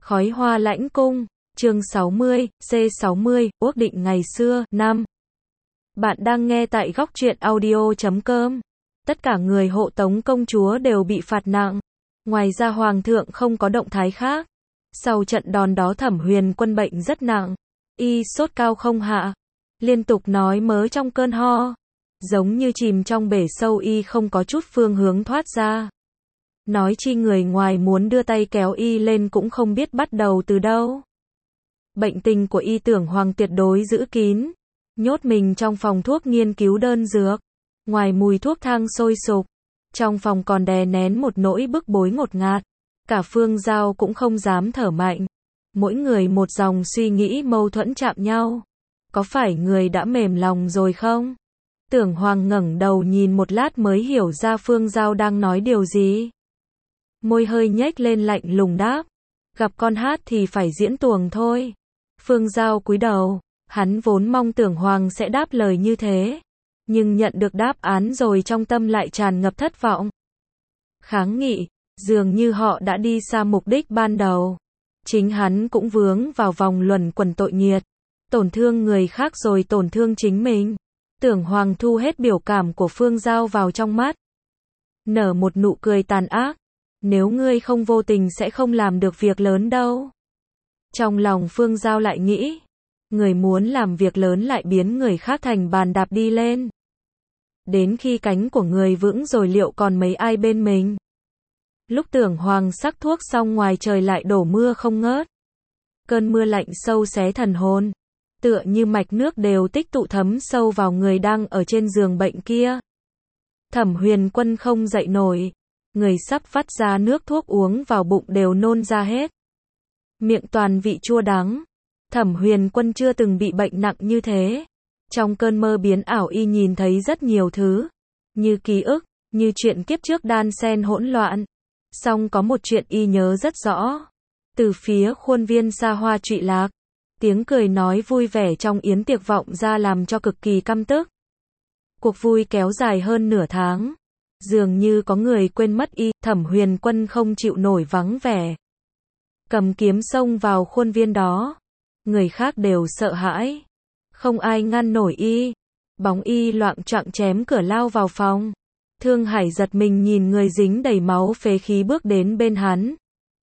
Khói hoa lãnh cung, chương 60, C60, ước định ngày xưa, năm. Bạn đang nghe tại góc truyện audio.com. Tất cả người hộ tống công chúa đều bị phạt nặng. Ngoài ra hoàng thượng không có động thái khác. Sau trận đòn đó Thẩm Huyền Quân bệnh rất nặng. Y sốt cao không hạ. Liên tục nói mớ trong cơn ho. Giống như chìm trong bể sâu, y không có chút phương hướng thoát ra. Nói chi người ngoài muốn đưa tay kéo y lên cũng không biết bắt đầu từ đâu. Bệnh tình của y Tưởng Hoàng tuyệt đối giữ kín. Nhốt mình trong phòng thuốc nghiên cứu đơn dược. Ngoài mùi thuốc thang sôi sục, trong phòng còn đè nén một nỗi bức bối ngột ngạt. Cả Phương Giao cũng không dám thở mạnh. Mỗi người một dòng suy nghĩ mâu thuẫn chạm nhau. Có phải người đã mềm lòng rồi không? Tưởng Hoàng ngẩng đầu nhìn một lát mới hiểu ra Phương Giao đang nói điều gì. Môi hơi nhếch lên lạnh lùng đáp. Gặp con hát thì phải diễn tuồng thôi. Phương Giao cúi đầu. Hắn vốn mong Tưởng Hoàng sẽ đáp lời như thế. Nhưng nhận được đáp án rồi trong tâm lại tràn ngập thất vọng. Kháng nghị. Dường như họ đã đi xa mục đích ban đầu. Chính hắn cũng vướng vào vòng luẩn quẩn tội nghiệt. Tổn thương người khác rồi tổn thương chính mình. Tưởng Hoàng thu hết biểu cảm của Phương Giao vào trong mắt. Nở một nụ cười tàn ác. Nếu ngươi không vô tình sẽ không làm được việc lớn đâu. Trong lòng Phương Giao lại nghĩ. Người muốn làm việc lớn lại biến người khác thành bàn đạp đi lên. Đến khi cánh của người vững rồi liệu còn mấy ai bên mình. Lúc Tưởng Hoàng sắc thuốc xong ngoài trời lại đổ mưa không ngớt. Cơn mưa lạnh sâu xé thần hồn. Tựa như mạch nước đều tích tụ thấm sâu vào người đang ở trên giường bệnh kia. Thẩm Huyền Quân không dậy nổi. Người sắp vắt ra nước thuốc uống vào bụng đều nôn ra hết. Miệng toàn vị chua đắng. Thẩm Huyền Quân chưa từng bị bệnh nặng như thế. Trong cơn mơ biến ảo y nhìn thấy rất nhiều thứ. Như ký ức, như chuyện kiếp trước đan xen hỗn loạn. Song có một chuyện y nhớ rất rõ. Từ phía khuôn viên xa hoa trụy lạc. Tiếng cười nói vui vẻ trong yến tiệc vọng ra làm cho cực kỳ căm tức. Cuộc vui kéo dài hơn nửa tháng. Dường như có người quên mất y, Thẩm Huyền Quân không chịu nổi vắng vẻ. Cầm kiếm xông vào khuôn viên đó. Người khác đều sợ hãi. Không ai ngăn nổi y. Bóng y loạng choạng chém cửa lao vào phòng. Thương Hải giật mình nhìn người dính đầy máu phế khí bước đến bên hắn.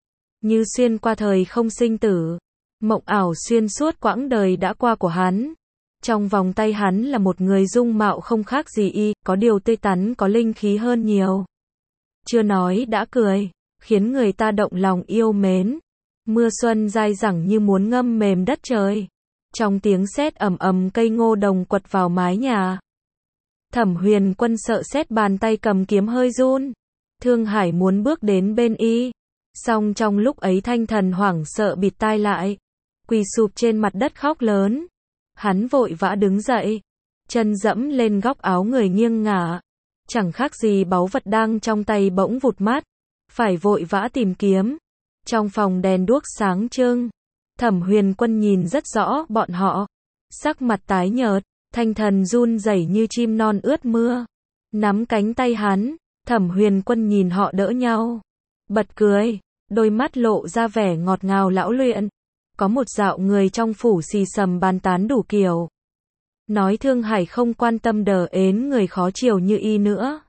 Như xuyên qua thời không sinh tử. Mộng ảo xuyên suốt quãng đời đã qua của hắn. Trong vòng tay hắn là một người dung mạo không khác gì y, có điều tươi tắn có linh khí hơn nhiều. Chưa nói đã cười, khiến người ta động lòng yêu mến. Mưa xuân dai dẳng như muốn ngâm mềm đất trời. Trong tiếng sét ầm ầm cây ngô đồng quật vào mái nhà. Thẩm Huyền Quân sợ sét bàn tay cầm kiếm hơi run. Thương Hải muốn bước đến bên y. Song trong lúc ấy Thanh Thần hoảng sợ bịt tai lại. Quỳ sụp trên mặt đất khóc lớn. Hắn vội vã đứng dậy. Chân dẫm lên góc áo người nghiêng ngả. Chẳng khác gì báu vật đang trong tay bỗng vụt mất. Phải vội vã tìm kiếm. Trong phòng đèn đuốc sáng trưng. Thẩm Huyền Quân nhìn rất rõ bọn họ. Sắc mặt tái nhợt. Thanh Thần run rẩy như chim non ướt mưa. Nắm cánh tay hắn. Thẩm Huyền Quân nhìn họ đỡ nhau. Bật cười. Đôi mắt lộ ra vẻ ngọt ngào lão luyện. Có một dạo người trong phủ xì xầm bàn tán đủ kiểu. Nói Thương Hải không quan tâm đờ ến người khó chiều như y nữa.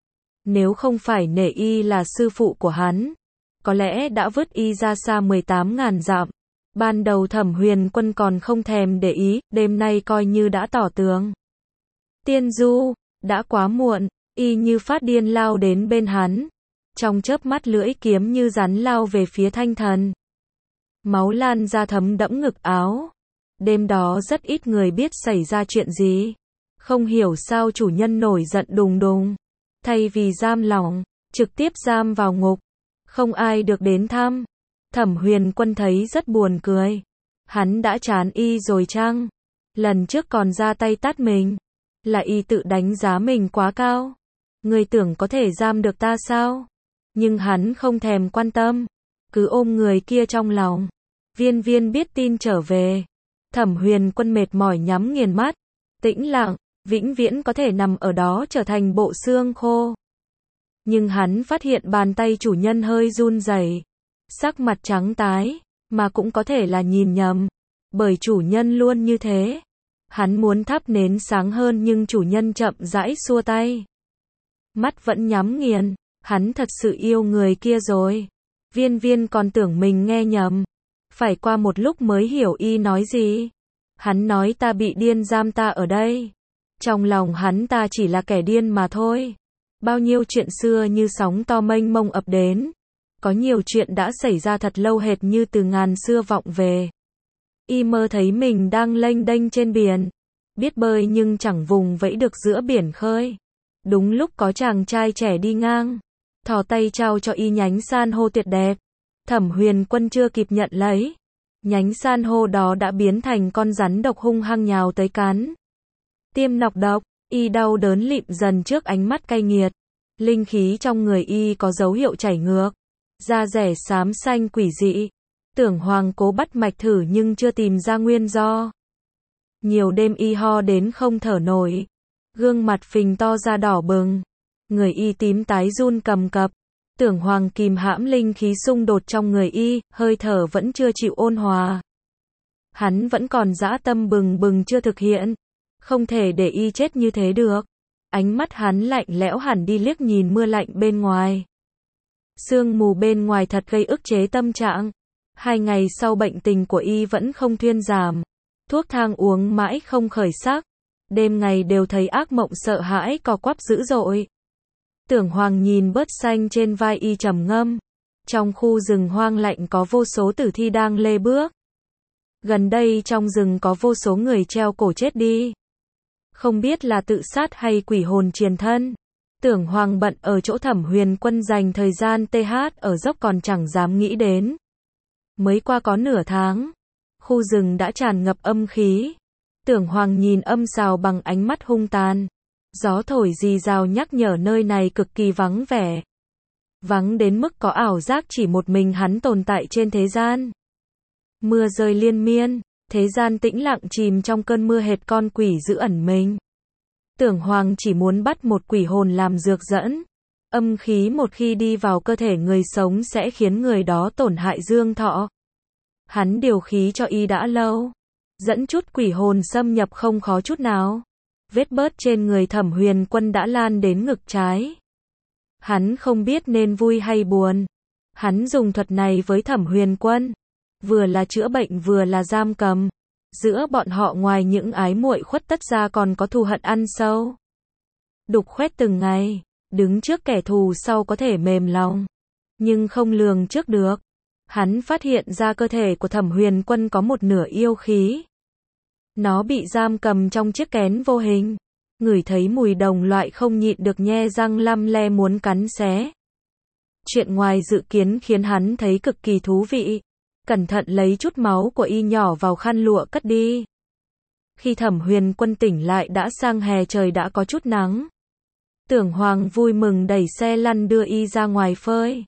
Nếu không phải nể y là sư phụ của hắn, có lẽ đã vứt y ra xa 18.000 dặm. Ban đầu Thẩm Huyền Quân còn không thèm để ý, đêm nay coi như đã tỏ tường. Tiên Du, đã quá muộn, y như phát điên lao đến bên hắn. Trong chớp mắt lưỡi kiếm như rắn lao về phía Thanh Thần. Máu lan ra thấm đẫm ngực áo. Đêm đó rất ít người biết xảy ra chuyện gì. Không hiểu sao chủ nhân nổi giận đùng đùng. Thay vì giam lỏng, trực tiếp giam vào ngục. Không ai được đến thăm. Thẩm Huyền Quân thấy rất buồn cười. Hắn đã chán y rồi chăng? Lần trước còn ra tay tát mình. Là y tự đánh giá mình quá cao. Người tưởng có thể giam được ta sao? Nhưng hắn không thèm quan tâm. Cứ ôm người kia trong lòng. Viên Viên biết tin trở về. Thẩm Huyền Quân mệt mỏi nhắm nghiền mắt. Tĩnh lặng, vĩnh viễn có thể nằm ở đó trở thành bộ xương khô. Nhưng hắn phát hiện bàn tay chủ nhân hơi run rẩy. Sắc mặt trắng tái. mà cũng có thể là nhìn nhầm. Bởi chủ nhân luôn như thế. Hắn muốn thắp nến sáng hơn nhưng chủ nhân chậm rãi xua tay. Mắt vẫn nhắm nghiền, hắn thật sự yêu người kia rồi. Viên Viên còn tưởng mình nghe nhầm. Phải qua một lúc mới hiểu y nói gì. Hắn nói ta bị điên giam ta ở đây. Trong lòng hắn ta chỉ là kẻ điên mà thôi. Bao nhiêu chuyện xưa như sóng to mênh mông ập đến. Có nhiều chuyện đã xảy ra thật lâu hệt như từ ngàn xưa vọng về. Y mơ thấy mình đang lênh đênh trên biển. Biết bơi nhưng chẳng vùng vẫy được giữa biển khơi. Đúng lúc có chàng trai trẻ đi ngang. Thò tay trao cho y nhánh san hô tuyệt đẹp. Thẩm Huyền Quân chưa kịp nhận lấy. Nhánh san hô đó đã biến thành con rắn độc hung hăng nhào tới cắn. Tiêm nọc độc, y đau đớn lịm dần trước ánh mắt cay nghiệt. Linh khí trong người y có dấu hiệu chảy ngược. Da rẻ xám xanh quỷ dị. Tưởng Hoàng cố bắt mạch thử nhưng chưa tìm ra nguyên do. Nhiều đêm y ho đến không thở nổi. Gương mặt phình to ra đỏ bừng. Người y tím tái run cầm cập. Tưởng Hoàng kìm hãm linh khí xung đột trong người y, hơi thở vẫn chưa chịu ôn hòa. Hắn vẫn còn dã tâm bừng bừng chưa thực hiện. Không thể để y chết như thế được. Ánh mắt hắn lạnh lẽo hẳn đi liếc nhìn mưa lạnh bên ngoài. Sương mù bên ngoài thật gây ức chế tâm trạng. 2 ngày sau bệnh tình của y vẫn không thuyên giảm. Thuốc thang uống mãi không khởi sắc. Đêm ngày đều thấy ác mộng sợ hãi co quắp dữ dội. Tưởng Hoàng nhìn bớt xanh trên vai y trầm ngâm. Trong khu rừng hoang lạnh có vô số tử thi đang lê bước. Gần đây trong rừng có vô số người treo cổ chết đi. Không biết là tự sát hay quỷ hồn triền thân. Tưởng Hoàng bận ở chỗ Thẩm Huyền Quân dành thời gian TH ở dốc còn chẳng dám nghĩ đến. Mới qua có nửa tháng. Khu rừng đã tràn ngập âm khí. Tưởng Hoàng nhìn âm sào bằng ánh mắt hung tàn. Gió thổi rì rào nhắc nhở nơi này cực kỳ vắng vẻ. Vắng đến mức có ảo giác chỉ một mình hắn tồn tại trên thế gian. Mưa rơi liên miên, thế gian tĩnh lặng chìm trong cơn mưa hệt con quỷ giữ ẩn mình. Tưởng Hoàng chỉ muốn bắt một quỷ hồn làm dược dẫn. Âm khí một khi đi vào cơ thể người sống sẽ khiến người đó tổn hại dương thọ. Hắn điều khí cho y đã lâu. Dẫn chút quỷ hồn xâm nhập không khó chút nào. Vết bớt trên người Thẩm Huyền Quân đã lan đến ngực trái. Hắn không biết nên vui hay buồn. Hắn dùng thuật này với Thẩm Huyền Quân. Vừa là chữa bệnh vừa là giam cầm. Giữa bọn họ ngoài những ái muội khuất tất ra còn có thù hận ăn sâu. Đục khoét từng ngày. Đứng trước kẻ thù sau có thể mềm lòng. Nhưng không lường trước được. Hắn phát hiện ra cơ thể của Thẩm Huyền Quân có một nửa yêu khí. Nó bị giam cầm trong chiếc kén vô hình. Ngửi thấy mùi đồng loại không nhịn được nhe răng lăm le muốn cắn xé. Chuyện ngoài dự kiến khiến hắn thấy cực kỳ thú vị. Cẩn thận lấy chút máu của y nhỏ vào khăn lụa cất đi. Khi Thẩm Huyền Quân tỉnh lại đã sang hè trời đã có chút nắng. Tưởng Hoàng vui mừng đẩy xe lăn đưa y ra ngoài phơi.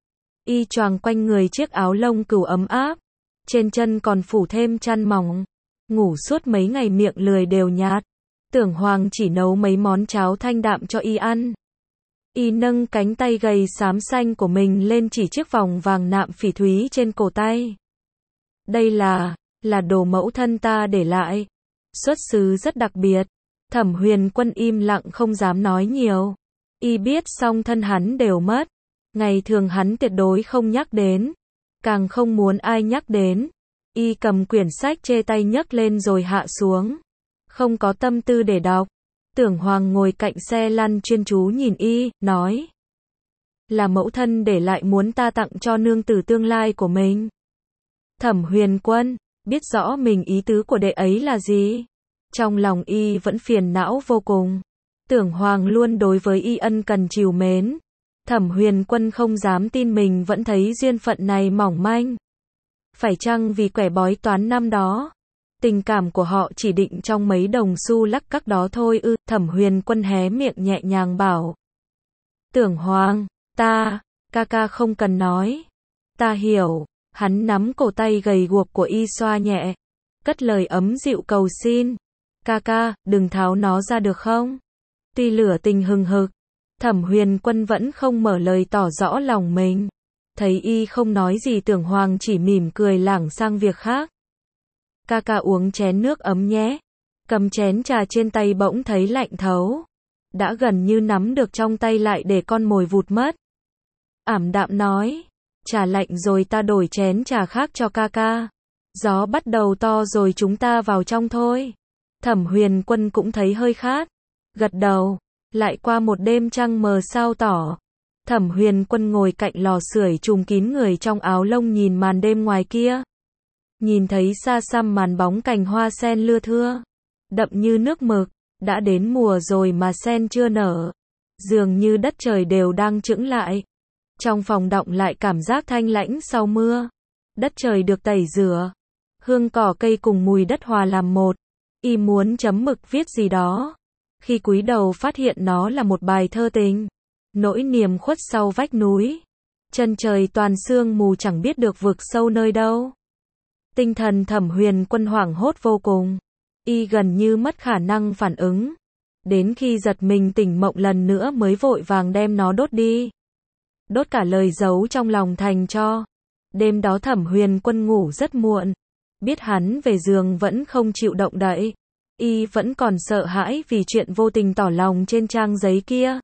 Y choàng quanh người chiếc áo lông cừu ấm áp. Trên chân còn phủ thêm chăn mỏng. Ngủ suốt mấy ngày miệng lười đều nhạt. Tưởng Hoàng chỉ nấu mấy món cháo thanh đạm cho y ăn. Y nâng cánh tay gầy xám xanh của mình lên chỉ chiếc vòng vàng nạm phỉ thúy trên cổ tay. Đây là đồ mẫu thân ta để lại. Xuất xứ rất đặc biệt. Thẩm Huyền Quân im lặng không dám nói nhiều. Y biết song thân hắn đều mất. Ngày thường hắn tuyệt đối không nhắc đến. Càng không muốn ai nhắc đến. Y cầm quyển sách chê tay nhấc lên rồi hạ xuống. Không có tâm tư để đọc. Tưởng Hoàng ngồi cạnh xe lăn chuyên chú nhìn y, nói. Là mẫu thân để lại muốn ta tặng cho nương tử tương lai của mình. Thẩm Huyền Quân, biết rõ mình ý tứ của đệ ấy là gì. Trong lòng y vẫn phiền não vô cùng. Tưởng Hoàng luôn đối với y ân cần trìu mến. Thẩm Huyền Quân không dám tin mình vẫn thấy duyên phận này mỏng manh. Phải chăng vì quẻ bói toán năm đó? Tình cảm của họ chỉ định trong mấy đồng xu lắc cắc đó thôi ư? Thẩm Huyền Quân hé miệng nhẹ nhàng bảo. Tưởng Hoàng, ca không cần nói. Ta hiểu. Hắn nắm cổ tay gầy guộc của y xoa nhẹ. Cất lời ấm dịu cầu xin. Ca, đừng tháo nó ra được không? Tuy lửa tình hừng hực. Thẩm Huyền Quân vẫn không mở lời tỏ rõ lòng mình. Thấy y không nói gì Tưởng Hoàng chỉ mỉm cười lảng sang việc khác. Ca ca uống chén nước ấm nhé. Cầm chén trà trên tay bỗng thấy lạnh thấu. Đã gần như nắm được trong tay lại để con mồi vụt mất. Ảm đạm nói. Trà lạnh rồi ta đổi chén trà khác cho ca ca. Gió bắt đầu to rồi chúng ta vào trong thôi. Thẩm Huyền Quân cũng thấy hơi khát. Gật đầu. Lại qua một đêm trăng mờ sao tỏ. Thẩm Huyền Quân ngồi cạnh lò sưởi trùm kín người trong áo lông nhìn màn đêm ngoài kia. Nhìn thấy xa xăm màn bóng cành hoa sen lưa thưa. Đậm như nước mực. Đã đến mùa rồi mà sen chưa nở. Dường như đất trời đều đang chững lại. Trong phòng đọng lại cảm giác thanh lãnh sau mưa. Đất trời được tẩy rửa. Hương cỏ cây cùng mùi đất hòa làm một. Y muốn chấm mực viết gì đó. Khi cúi đầu phát hiện nó là một bài thơ tình. Nỗi niềm khuất sau vách núi. Chân trời toàn sương mù chẳng biết được vực sâu nơi đâu. Tinh thần Thẩm Huyền Quân hoảng hốt vô cùng. Y gần như mất khả năng phản ứng. Đến khi giật mình tỉnh mộng lần nữa mới vội vàng đem nó đốt đi. Đốt cả lời giấu trong lòng thành tro. Đêm đó Thẩm Huyền Quân ngủ rất muộn. Biết hắn về giường vẫn không chịu động đậy. Y vẫn còn sợ hãi vì chuyện vô tình tỏ lòng trên trang giấy kia.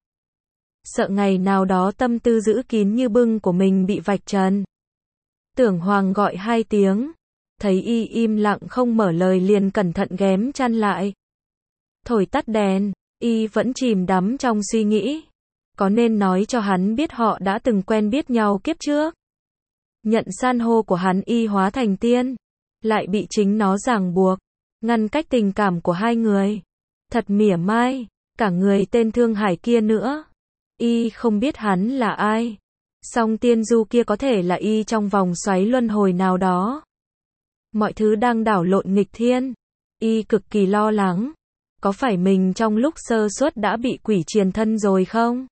Sợ ngày nào đó tâm tư giữ kín như bưng của mình bị vạch trần. Tưởng Hoàng gọi 2 tiếng. Thấy y im lặng không mở lời liền cẩn thận ghém chăn lại. Thổi tắt đèn, y vẫn chìm đắm trong suy nghĩ. Có nên nói cho hắn biết họ đã từng quen biết nhau kiếp trước. Nhận san hô của hắn y hóa thành tiên. Lại bị chính nó ràng buộc. Ngăn cách tình cảm của hai người. Thật mỉa mai. Cả người tên Thương Hải kia nữa. Y không biết hắn là ai. Song tiên du kia có thể là y trong vòng xoáy luân hồi nào đó. Mọi thứ đang đảo lộn nghịch thiên. Y cực kỳ lo lắng. Có phải mình trong lúc sơ suất đã bị quỷ triền thân rồi không?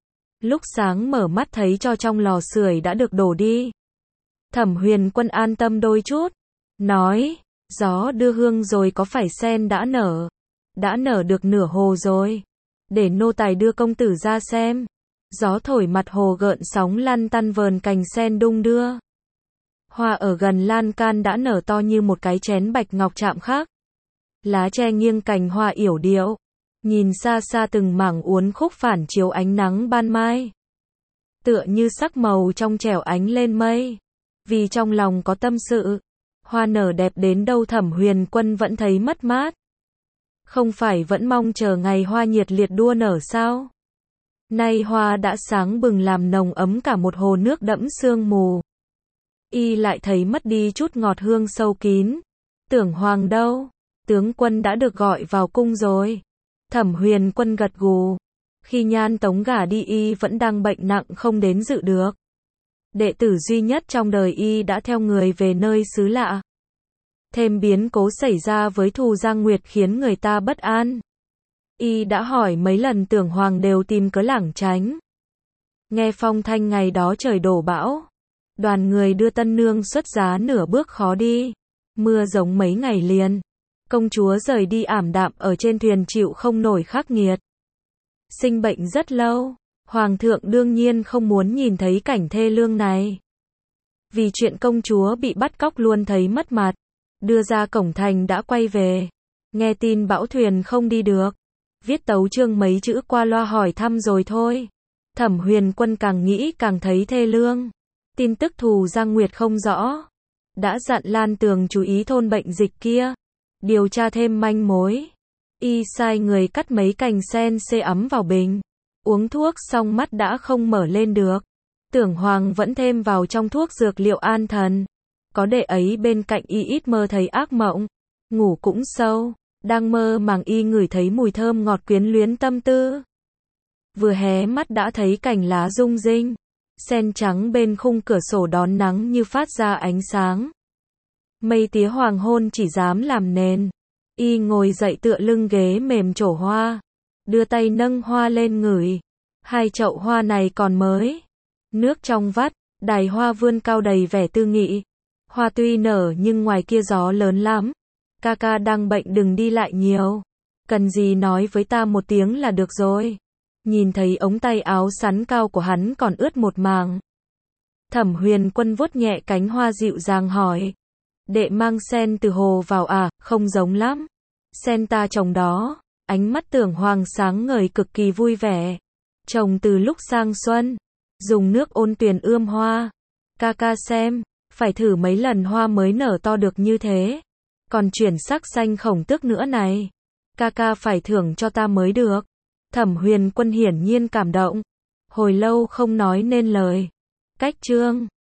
Lúc sáng mở mắt thấy cho trong lò sưởi đã được đổ đi. Thẩm Huyền Quân an tâm đôi chút. Nói, gió đưa hương rồi có phải sen đã nở? Đã nở được nửa hồ rồi. Để nô tài đưa công tử ra xem. Gió thổi mặt hồ gợn sóng lăn tăn vờn cành sen đung đưa. Hoa ở gần lan can đã nở to như một cái chén bạch ngọc chạm khắc. Lá tre nghiêng cành hoa yểu điệu. Nhìn xa xa từng mảng uốn khúc phản chiếu ánh nắng ban mai. Tựa như sắc màu trong trẻo ánh lên mây. Vì trong lòng có tâm sự. Hoa nở đẹp đến đâu Thẩm Huyền Quân vẫn thấy mất mát. Không phải vẫn mong chờ ngày hoa nhiệt liệt đua nở sao? Nay hoa đã sáng bừng làm nồng ấm cả một hồ nước đẫm sương mù. Y lại thấy mất đi chút ngọt hương sâu kín. Tưởng Hoàng đâu? Tướng quân đã được gọi vào cung rồi. Thẩm Huyền Quân gật gù. Khi Nhan Tống gả đi y vẫn đang bệnh nặng không đến dự được. Đệ tử duy nhất trong đời y đã theo người về nơi xứ lạ. Thêm biến cố xảy ra với Thù Giang Nguyệt khiến người ta bất an. Y đã hỏi mấy lần Tưởng Hoàng đều tìm cớ lảng tránh. Nghe phong thanh ngày đó trời đổ bão. Đoàn người đưa tân nương xuất giá nửa bước khó đi. Mưa giống mấy ngày liền. Công chúa rời đi ảm đạm ở trên thuyền chịu không nổi khắc nghiệt. Sinh bệnh rất lâu. Hoàng thượng đương nhiên không muốn nhìn thấy cảnh thê lương này. Vì chuyện công chúa bị bắt cóc luôn thấy mất mặt. Đưa ra cổng thành đã quay về. Nghe tin bão thuyền không đi được. Viết tấu chương mấy chữ qua loa hỏi thăm rồi thôi. Thẩm Huyền Quân càng nghĩ càng thấy thê lương. Tin tức Thù Giang Nguyệt không rõ. Đã dặn Lan Tường chú ý thôn bệnh dịch kia. Điều tra thêm manh mối. Y sai người cắt mấy cành sen xê ấm vào bình. Uống thuốc xong mắt đã không mở lên được. Tưởng Hoàng vẫn thêm vào trong thuốc dược liệu an thần. Có để ấy bên cạnh y ít mơ thấy ác mộng. Ngủ cũng sâu. Đang mơ màng y ngửi thấy mùi thơm ngọt quyến luyến tâm tư. Vừa hé mắt đã thấy cành lá rung rinh. Sen trắng bên khung cửa sổ đón nắng như phát ra ánh sáng. Mây tía hoàng hôn chỉ dám làm nền. Y ngồi dậy tựa lưng ghế mềm trổ hoa. Đưa tay nâng hoa lên ngửi. 2 chậu hoa này còn mới. Nước trong vắt, đài hoa vươn cao đầy vẻ tư nghị. Hoa tuy nở nhưng ngoài kia gió lớn lắm. Ca ca đang bệnh đừng đi lại nhiều. Cần gì nói với ta một tiếng là được rồi. Nhìn thấy ống tay áo sắn cao của hắn còn ướt một màng. Thẩm Huyền Quân vuốt nhẹ cánh hoa dịu dàng hỏi. Đệ mang sen từ hồ vào à, không giống lắm. Sen ta trồng đó. Ánh mắt Tưởng Hoàng sáng ngời cực kỳ vui vẻ. Trồng từ lúc sang xuân. Dùng nước ôn tuyền ươm hoa. Ca ca xem, phải thử mấy lần hoa mới nở to được như thế. Còn chuyển sắc xanh khổng tước nữa này. Ca ca phải thưởng cho ta mới được. Thẩm Huyền Quân hiển nhiên cảm động. Hồi lâu không nói nên lời. Cách chương